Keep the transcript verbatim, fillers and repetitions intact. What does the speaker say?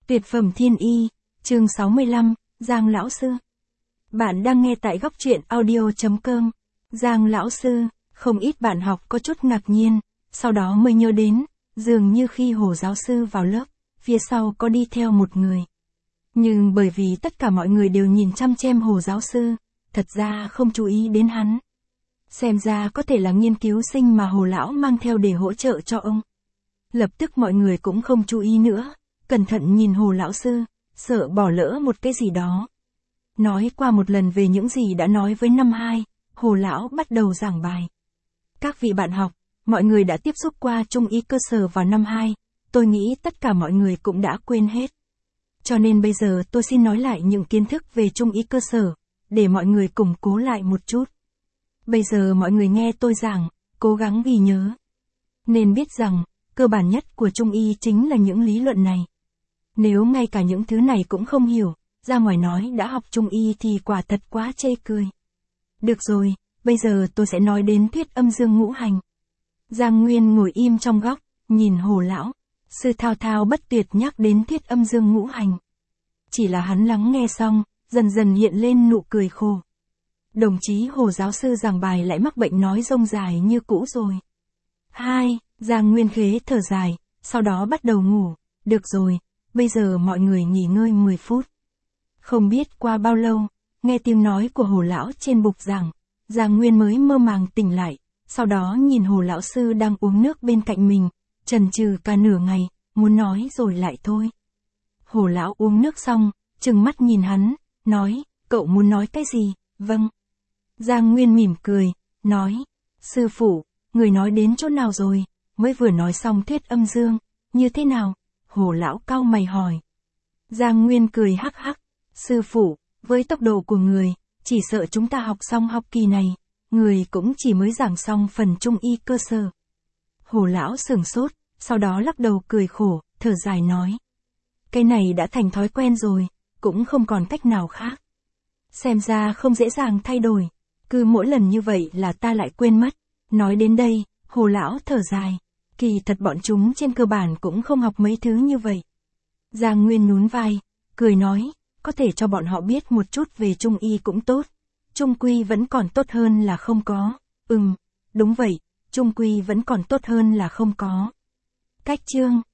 Tuyệt phẩm thiên y, chương sáu mươi lăm, Giang lão sư. Bạn đang nghe tại góc truyện audio chấm com. Giang lão sư, không ít bạn học có chút ngạc nhiên, sau đó mới nhớ đến, dường như khi Hồ giáo sư vào lớp, phía sau có đi theo một người. Nhưng bởi vì tất cả mọi người đều nhìn chăm chăm Hồ giáo sư, thật ra không chú ý đến hắn. Xem ra có thể là nghiên cứu sinh mà Hồ lão mang theo để hỗ trợ cho ông. Lập tức mọi người cũng không chú ý nữa, cẩn thận nhìn Hồ lão sư, sợ bỏ lỡ một cái gì đó. Nói qua một lần về những gì đã nói với năm hai, Hồ lão bắt đầu giảng bài. Các vị bạn học, mọi người đã tiếp xúc qua trung y cơ sở vào năm hai, tôi nghĩ tất cả mọi người cũng đã quên hết. Cho nên bây giờ tôi xin nói lại những kiến thức về trung y cơ sở, để mọi người củng cố lại một chút. Bây giờ mọi người nghe tôi giảng, cố gắng ghi nhớ. Nên biết rằng, cơ bản nhất của trung y chính là những lý luận này. Nếu ngay cả những thứ này cũng không hiểu, ra ngoài nói đã học trung y thì quả thật quá chê cười. Được rồi, bây giờ tôi sẽ nói đến thuyết âm dương ngũ hành. Giang Nguyên ngồi im trong góc, nhìn Hồ lão, sư thao thao bất tuyệt nhắc đến thuyết âm dương ngũ hành. Chỉ là hắn lắng nghe xong, dần dần hiện lên nụ cười khổ. Đồng chí Hồ giáo sư giảng bài lại mắc bệnh nói rông dài như cũ rồi. Hai, Giang Nguyên khế thở dài, sau đó bắt đầu ngủ. Được rồi, bây giờ mọi người nghỉ ngơi mười phút. Không biết qua bao lâu, nghe tiếng nói của Hồ lão trên bục giảng, Giang Nguyên mới mơ màng tỉnh lại, sau đó nhìn Hồ lão sư đang uống nước bên cạnh mình, chần chừ cả nửa ngày, muốn nói rồi lại thôi. Hồ lão uống nước xong, trừng mắt nhìn hắn, nói, cậu muốn nói cái gì? Vâng. Giang Nguyên mỉm cười, nói, sư phụ, người nói đến chỗ nào rồi? Mới vừa nói xong thuyết âm dương, như thế nào? Hồ lão cau mày hỏi. Giang Nguyên cười hắc hắc, sư phụ, với tốc độ của người, chỉ sợ chúng ta học xong học kỳ này, người cũng chỉ mới giảng xong phần trung y cơ sở. Hồ lão sửng sốt, sau đó lắc đầu cười khổ, thở dài nói. Cái này đã thành thói quen rồi, cũng không còn cách nào khác. Xem ra không dễ dàng thay đổi, cứ mỗi lần như vậy là ta lại quên mất. Nói đến đây, Hồ lão thở dài. Kỳ thật bọn chúng trên cơ bản cũng không học mấy thứ như vậy. Giang Nguyên nhún vai, cười nói, có thể cho bọn họ biết một chút về trung y cũng tốt. Trung quy vẫn còn tốt hơn là không có. Ừm, đúng vậy, trung quy vẫn còn tốt hơn là không có. Cách chương